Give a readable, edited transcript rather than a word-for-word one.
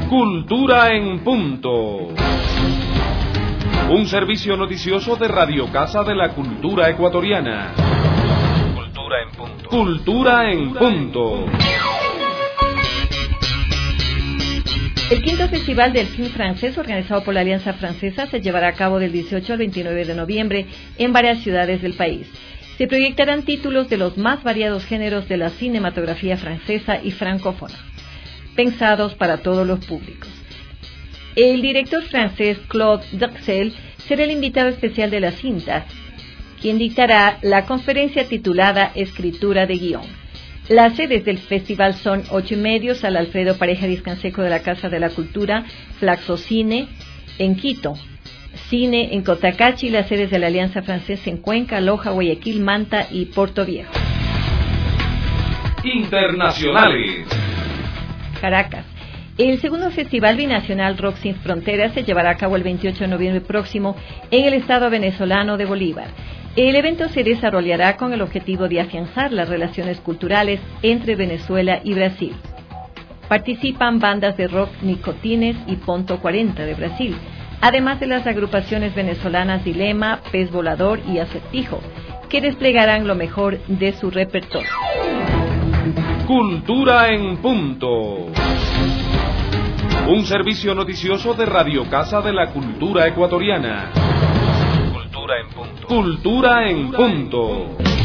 Cultura en Punto. Un servicio noticioso de Radio Casa de la Cultura Ecuatoriana. Cultura en Punto. Cultura en Punto. El quinto Festival del Cine Francés, organizado por la Alianza Francesa, se llevará a cabo del 18 al 29 de noviembre en varias ciudades del país. Se proyectarán títulos de los más variados géneros de la cinematografía francesa y francófona, pensados para todos los públicos. El director francés Claude Duxel será el invitado especial de la cinta, quien dictará la conferencia titulada Escritura de Guión. Las sedes del festival son 8:30, Sala Alfredo Pareja Discanseco de la Casa de la Cultura, Flaxo Cine en Quito, Cine en Cotacachi, las sedes de la Alianza Francesa en Cuenca, Loja, Guayaquil, Manta y Puerto Viejo. Internacionales. Caracas. El segundo Festival Binacional Rock Sin Fronteras se llevará a cabo el 28 de noviembre próximo en el estado venezolano de Bolívar. El evento se desarrollará con el objetivo de afianzar las relaciones culturales entre Venezuela y Brasil. Participan bandas de rock Nicotines y Ponto 40 de Brasil, además de las agrupaciones venezolanas Dilema, Pez Volador y Acertijo, que desplegarán lo mejor de su repertorio. Cultura en Punto. Un servicio noticioso de Radio Casa de la Cultura Ecuatoriana. Cultura en Punto. Cultura en Punto.